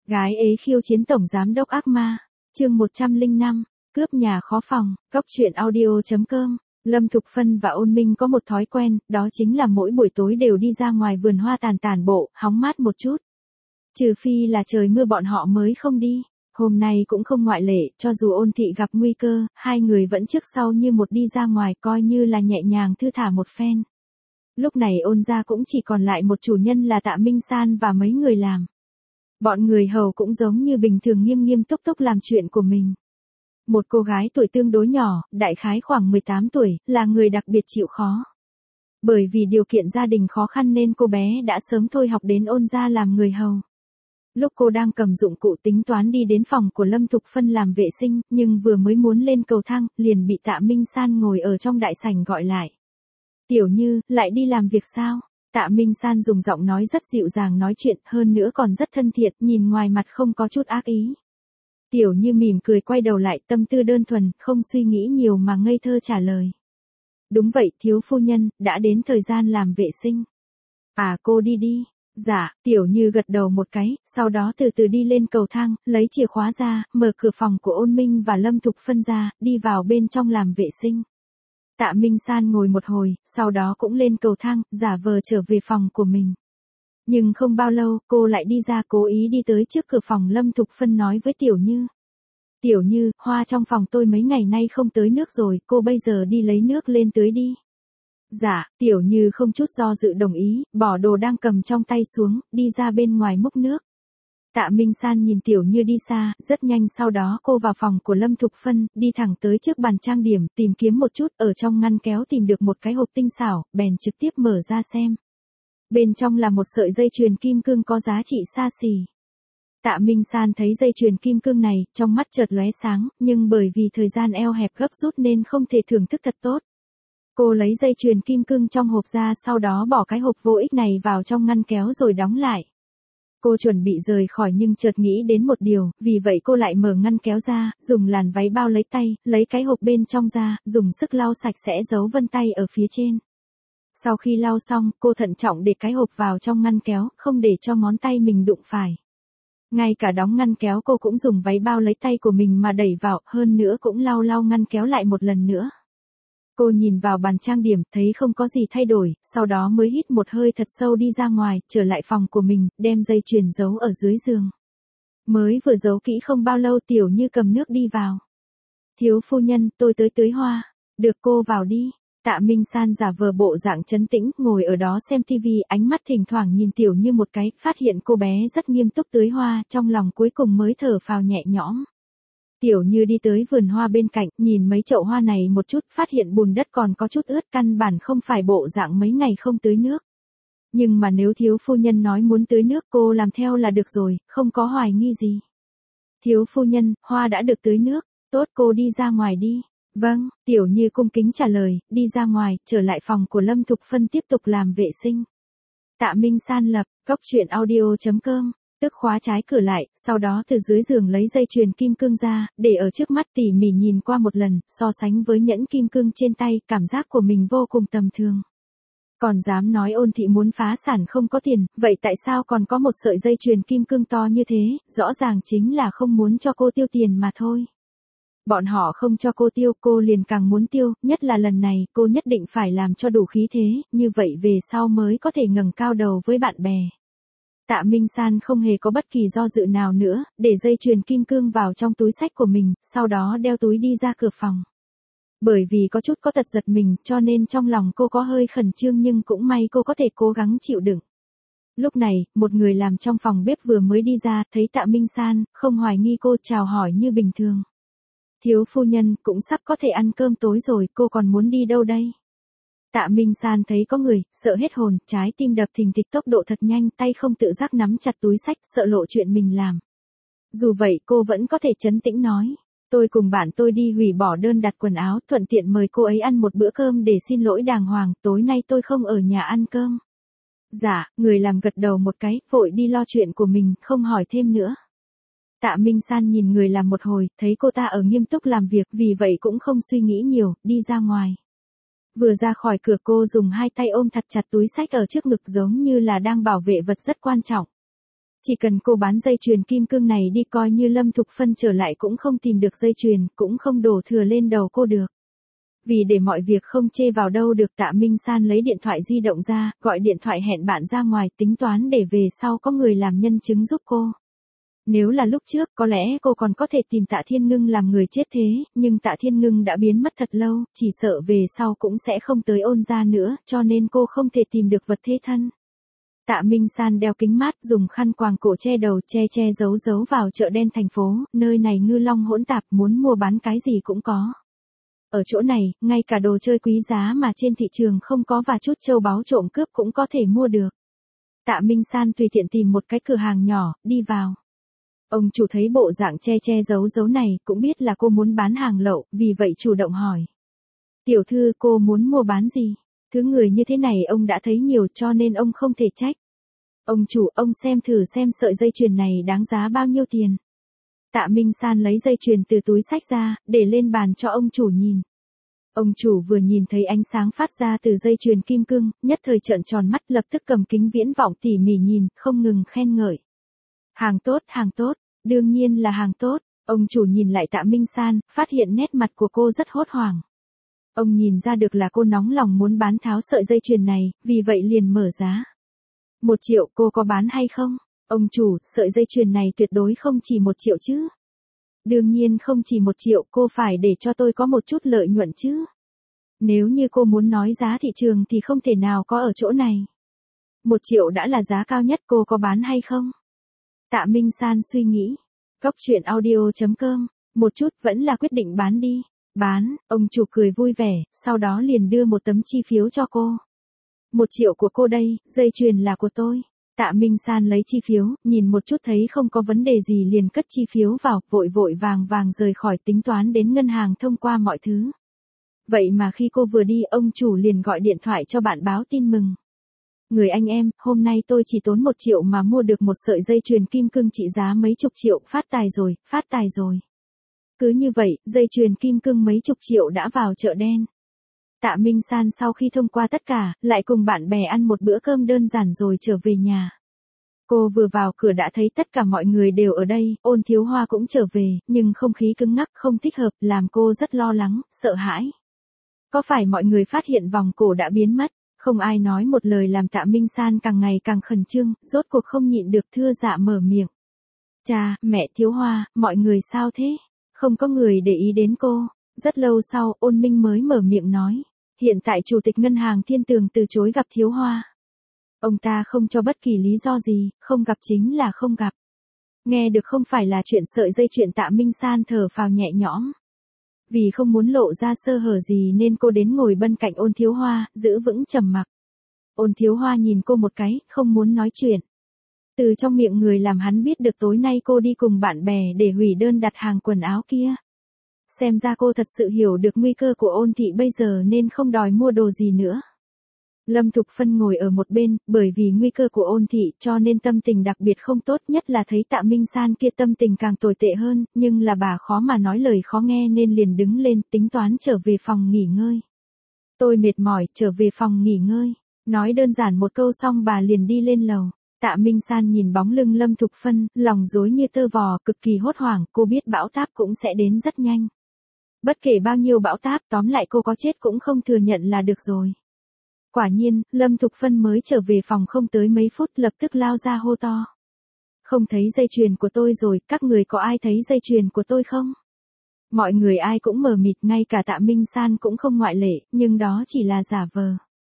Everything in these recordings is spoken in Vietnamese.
Gái ế khiêu chiến tổng giám đốc ác ma. Chương 105, cướp nhà khó phòng. Cóc truyện audio.com. Lâm Thục Phân và Ôn Minh có một thói quen, đó chính là mỗi buổi tối đều đi ra ngoài vườn hoa tản bộ, hóng mát một chút. Trừ phi là trời mưa bọn họ mới không đi. Hôm nay cũng không ngoại lệ, cho dù Ôn Thị gặp nguy cơ, hai người vẫn trước sau như một đi ra ngoài, coi như là nhẹ nhàng thư thả một phen. Lúc này Ôn gia cũng chỉ còn lại một chủ nhân là Tạ Minh San và mấy người làm. Bọn người hầu cũng giống như bình thường nghiêm nghiêm túc túc làm chuyện của mình. Một cô gái tuổi tương đối nhỏ, đại khái khoảng 18 tuổi, là người đặc biệt chịu khó. Bởi vì điều kiện gia đình khó khăn nên cô bé đã sớm thôi học đến Ôn gia làm người hầu. Lúc cô đang cầm dụng cụ tính toán đi đến phòng của Lâm Thục Phân làm vệ sinh, nhưng vừa mới muốn lên cầu thang, liền bị Tạ Minh San ngồi ở trong đại sảnh gọi lại. Tiểu Như, lại đi làm việc sao? Tạ Minh San dùng giọng nói rất dịu dàng nói chuyện, hơn nữa còn rất thân thiện, nhìn ngoài mặt không có chút ác ý. Tiểu Như mỉm cười quay đầu lại, tâm tư đơn thuần, không suy nghĩ nhiều mà ngây thơ trả lời. Đúng vậy, thiếu phu nhân, đã đến thời gian làm vệ sinh. À, cô đi đi. Dạ, Tiểu Như gật đầu một cái, sau đó từ từ đi lên cầu thang, lấy chìa khóa ra, mở cửa phòng của Ôn Minh và Lâm Thục Phân ra, đi vào bên trong làm vệ sinh. Tạ Minh San ngồi một hồi, sau đó cũng lên cầu thang, giả vờ trở về phòng của mình. Nhưng không bao lâu, cô lại đi ra cố ý đi tới trước cửa phòng Lâm Thục Phân nói với Tiểu Như. Tiểu Như, hoa trong phòng tôi mấy ngày nay không tới nước rồi, cô bây giờ đi lấy nước lên tưới đi. Dạ, Tiểu Như không chút do dự đồng ý, bỏ đồ đang cầm trong tay xuống, đi ra bên ngoài múc nước. Tạ Minh San nhìn Tiểu Như đi xa, rất nhanh sau đó cô vào phòng của Lâm Thục Phân, đi thẳng tới trước bàn trang điểm, tìm kiếm một chút, ở trong ngăn kéo tìm được một cái hộp tinh xảo, bèn trực tiếp mở ra xem. Bên trong là một sợi dây chuyền kim cương có giá trị xa xỉ. Tạ Minh San thấy dây chuyền kim cương này, trong mắt chợt lóe sáng, nhưng bởi vì thời gian eo hẹp gấp rút nên không thể thưởng thức thật tốt. Cô lấy dây chuyền kim cương trong hộp ra, sau đó bỏ cái hộp vô ích này vào trong ngăn kéo rồi đóng lại. Cô chuẩn bị rời khỏi nhưng chợt nghĩ đến một điều, vì vậy cô lại mở ngăn kéo ra, dùng làn váy bao lấy tay, lấy cái hộp bên trong ra, dùng sức lau sạch sẽ dấu vân tay ở phía trên. Sau khi lau xong, cô thận trọng để cái hộp vào trong ngăn kéo, không để cho ngón tay mình đụng phải. Ngay cả đóng ngăn kéo cô cũng dùng váy bao lấy tay của mình mà đẩy vào, hơn nữa cũng lau ngăn kéo lại một lần nữa. Cô nhìn vào bàn trang điểm, thấy không có gì thay đổi, sau đó mới hít một hơi thật sâu đi ra ngoài, trở lại phòng của mình, đem dây chuyền giấu ở dưới giường. Mới vừa giấu kỹ không bao lâu Tiểu Như cầm nước đi vào. Thiếu phu nhân, tôi tới tưới hoa. Được, cô vào đi. Tạ Minh San giả vờ bộ dạng trấn tĩnh, ngồi ở đó xem tivi, ánh mắt thỉnh thoảng nhìn Tiểu Như một cái, phát hiện cô bé rất nghiêm túc tưới hoa, trong lòng cuối cùng mới thở phào nhẹ nhõm. Tiểu Như đi tới vườn hoa bên cạnh, nhìn mấy chậu hoa này một chút, phát hiện bùn đất còn có chút ướt, căn bản không phải bộ dạng mấy ngày không tưới nước. Nhưng mà nếu thiếu phu nhân nói muốn tưới nước cô làm theo là được rồi, không có hoài nghi gì. Thiếu phu nhân, hoa đã được tưới nước, tốt cô đi ra ngoài đi. Vâng, Tiểu Như cung kính trả lời, đi ra ngoài, trở lại phòng của Lâm Thục Phân tiếp tục làm vệ sinh. Tạ Minh San lập, cóc truyện audio.com. Tức khóa trái cửa lại, sau đó từ dưới giường lấy dây chuyền kim cương ra, để ở trước mắt tỉ mỉ nhìn qua một lần, so sánh với nhẫn kim cương trên tay, cảm giác của mình vô cùng tầm thường. Còn dám nói Ôn thị muốn phá sản không có tiền, vậy tại sao còn có một sợi dây chuyền kim cương to như thế, rõ ràng chính là không muốn cho cô tiêu tiền mà thôi. Bọn họ không cho cô tiêu, cô liền càng muốn tiêu, nhất là lần này, cô nhất định phải làm cho đủ khí thế, như vậy về sau mới có thể ngẩng cao đầu với bạn bè. Tạ Minh San không hề có bất kỳ do dự nào nữa, để dây chuyền kim cương vào trong túi xách của mình, sau đó đeo túi đi ra cửa phòng. Bởi vì có chút có tật giật mình, cho nên trong lòng cô có hơi khẩn trương nhưng cũng may cô có thể cố gắng chịu đựng. Lúc này, một người làm trong phòng bếp vừa mới đi ra, thấy Tạ Minh San, không hoài nghi cô, chào hỏi như bình thường. Thiếu phu nhân, cũng sắp có thể ăn cơm tối rồi, cô còn muốn đi đâu đây? Tạ Minh San thấy có người, sợ hết hồn, trái tim đập thình thịch tốc độ thật nhanh, tay không tự giác nắm chặt túi xách, sợ lộ chuyện mình làm. Dù vậy cô vẫn có thể trấn tĩnh nói, tôi cùng bạn tôi đi hủy bỏ đơn đặt quần áo, thuận tiện mời cô ấy ăn một bữa cơm để xin lỗi đàng hoàng, tối nay tôi không ở nhà ăn cơm. Dạ, người làm gật đầu một cái, vội đi lo chuyện của mình, không hỏi thêm nữa. Tạ Minh San nhìn người làm một hồi, thấy cô ta ở nghiêm túc làm việc, vì vậy cũng không suy nghĩ nhiều, đi ra ngoài. Vừa ra khỏi cửa cô dùng hai tay ôm thật chặt túi xách ở trước ngực giống như là đang bảo vệ vật rất quan trọng. Chỉ cần cô bán dây chuyền kim cương này đi coi như Lâm Thục Phân trở lại cũng không tìm được dây chuyền, cũng không đổ thừa lên đầu cô được. Vì để mọi việc không chê vào đâu được, Tạ Minh San lấy điện thoại di động ra, gọi điện thoại hẹn bạn ra ngoài, tính toán để về sau có người làm nhân chứng giúp cô. Nếu là lúc trước, có lẽ cô còn có thể tìm Tạ Thiên Ngưng làm người chết thế, nhưng Tạ Thiên Ngưng đã biến mất thật lâu, chỉ sợ về sau cũng sẽ không tới Ôn gia nữa, cho nên cô không thể tìm được vật thế thân. Tạ Minh San đeo kính mát, dùng khăn quàng cổ che đầu, che giấu vào chợ đen thành phố, nơi này ngư long hỗn tạp, muốn mua bán cái gì cũng có. Ở chỗ này, ngay cả đồ chơi quý giá mà trên thị trường không có và chút châu báu trộm cướp cũng có thể mua được. Tạ Minh San tùy tiện tìm một cái cửa hàng nhỏ, đi vào. Ông chủ thấy bộ dạng che giấu này, cũng biết là cô muốn bán hàng lậu, vì vậy chủ động hỏi. Tiểu thư, cô muốn mua bán gì? Thứ người như thế này ông đã thấy nhiều cho nên ông không thể trách. Ông chủ, ông xem thử xem sợi dây chuyền này đáng giá bao nhiêu tiền. Tạ Minh San lấy dây chuyền từ túi xách ra, để lên bàn cho ông chủ nhìn. Ông chủ vừa nhìn thấy ánh sáng phát ra từ dây chuyền kim cương, nhất thời trợn tròn mắt, lập tức cầm kính viễn vọng tỉ mỉ nhìn, không ngừng khen ngợi. Hàng tốt, đương nhiên là hàng tốt. Ông chủ nhìn lại Tạ Minh San, phát hiện nét mặt của cô rất hốt hoảng. Ông nhìn ra được là cô nóng lòng muốn bán tháo sợi dây chuyền này, vì vậy liền mở giá. 1 triệu, cô có bán hay không? Ông chủ, sợi dây chuyền này tuyệt đối không chỉ 1 triệu chứ. Đương nhiên không chỉ 1 triệu, cô phải để cho tôi có một chút lợi nhuận chứ. Nếu như cô muốn nói giá thị trường thì không thể nào có ở chỗ này. 1 triệu đã là giá cao nhất, cô có bán hay không? Tạ Minh San suy nghĩ. Cóc truyện audio.com, một chút vẫn là quyết định bán đi. Bán, ông chủ cười vui vẻ, sau đó liền đưa một tấm chi phiếu cho cô. 1 triệu của cô đây, dây chuyền là của tôi. Tạ Minh San lấy chi phiếu, nhìn một chút thấy không có vấn đề gì liền cất chi phiếu vào, vội vàng rời khỏi, tính toán đến ngân hàng thông qua mọi thứ. Vậy mà khi cô vừa đi, ông chủ liền gọi điện thoại cho bạn báo tin mừng. Người anh em, hôm nay tôi chỉ tốn 1 triệu mà mua được một sợi dây chuyền kim cương trị giá mấy chục triệu, phát tài rồi. Cứ như vậy, dây chuyền kim cương mấy chục triệu đã vào chợ đen. Tạ Minh San sau khi thông qua tất cả, lại cùng bạn bè ăn một bữa cơm đơn giản rồi trở về nhà. Cô vừa vào cửa đã thấy tất cả mọi người đều ở đây, Ôn Thiếu Hoa cũng trở về, nhưng không khí cứng ngắc, không thích hợp, làm cô rất lo lắng, sợ hãi. Có phải mọi người phát hiện vòng cổ đã biến mất? Không ai nói một lời làm Tạ Minh San càng ngày càng khẩn trương, rốt cuộc không nhịn được thưa dạ mở miệng. Cha, mẹ, Thiếu Hoa, mọi người sao thế? Không có người để ý đến cô. Rất lâu sau, Ôn Minh mới mở miệng nói. Hiện tại Chủ tịch Ngân hàng Thiên Tường từ chối gặp Thiếu Hoa. Ông ta không cho bất kỳ lý do gì, không gặp chính là không gặp. Nghe được không phải là chuyện sợi dây chuyền, Tạ Minh San thở phào nhẹ nhõm. Vì không muốn lộ ra sơ hở gì nên cô đến ngồi bên cạnh Ôn Thiếu Hoa, giữ vững trầm mặc. Ôn Thiếu Hoa nhìn cô một cái, không muốn nói chuyện. Từ trong miệng người làm hắn biết được tối nay cô đi cùng bạn bè để hủy đơn đặt hàng quần áo kia. Xem ra cô thật sự hiểu được nguy cơ của Ôn thị bây giờ nên không đòi mua đồ gì nữa. Lâm Thục Phân ngồi ở một bên, bởi vì nguy cơ của Ôn thị cho nên tâm tình đặc biệt không tốt, nhất là thấy Tạ Minh San kia tâm tình càng tồi tệ hơn, nhưng là bà khó mà nói lời khó nghe nên liền đứng lên, tính toán trở về phòng nghỉ ngơi. Tôi mệt mỏi, trở về phòng nghỉ ngơi. Nói đơn giản một câu xong bà liền đi lên lầu. Tạ Minh San nhìn bóng lưng Lâm Thục Phân, lòng rối như tơ vò, cực kỳ hốt hoảng, cô biết bão táp cũng sẽ đến rất nhanh. Bất kể bao nhiêu bão táp, tóm lại cô có chết cũng không thừa nhận là được rồi. Quả nhiên, Lâm Thục Phân mới trở về phòng không tới mấy phút, lập tức lao ra hô to. Không thấy dây chuyền của tôi rồi, các người có ai thấy dây chuyền của tôi không? Mọi người ai cũng mờ mịt, ngay cả Tạ Minh San cũng không ngoại lệ, nhưng đó chỉ là giả vờ.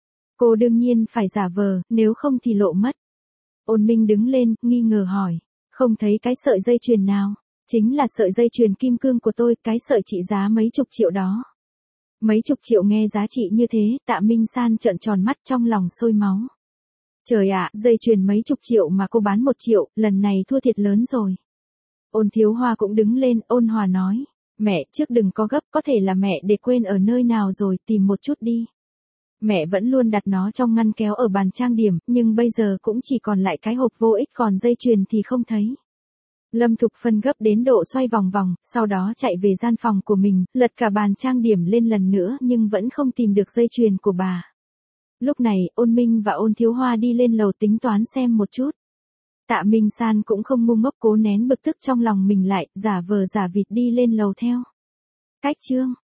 Cô đương nhiên phải giả vờ, nếu không thì lộ mất. Ôn Minh đứng lên, nghi ngờ hỏi. Không thấy cái sợi dây chuyền nào? Chính là sợi dây chuyền kim cương của tôi, cái sợi trị giá mấy chục triệu đó. Mấy chục triệu nghe giá trị như thế, Tạ Minh San trợn tròn mắt, trong lòng sôi máu. Trời ạ, dây chuyền mấy chục triệu mà cô bán 1 triệu, lần này thua thiệt lớn rồi. Ôn Thiếu Hoa cũng đứng lên, ôn hòa nói. Mẹ, trước đừng có gấp, có thể là mẹ để quên ở nơi nào rồi, tìm một chút đi. Mẹ vẫn luôn đặt nó trong ngăn kéo ở bàn trang điểm, nhưng bây giờ cũng chỉ còn lại cái hộp vô ích, còn dây chuyền thì không thấy. Lâm Thục Phân gấp đến độ xoay vòng vòng, sau đó chạy về gian phòng của mình, lật cả bàn trang điểm lên lần nữa nhưng vẫn không tìm được dây chuyền của bà. Lúc này, Ôn Minh và Ôn Thiếu Hoa đi lên lầu tính toán xem một chút. Tạ Minh San cũng không ngu ngốc cố nén bực tức trong lòng mình lại, giả vờ giả vịt đi lên lầu theo. Cách chương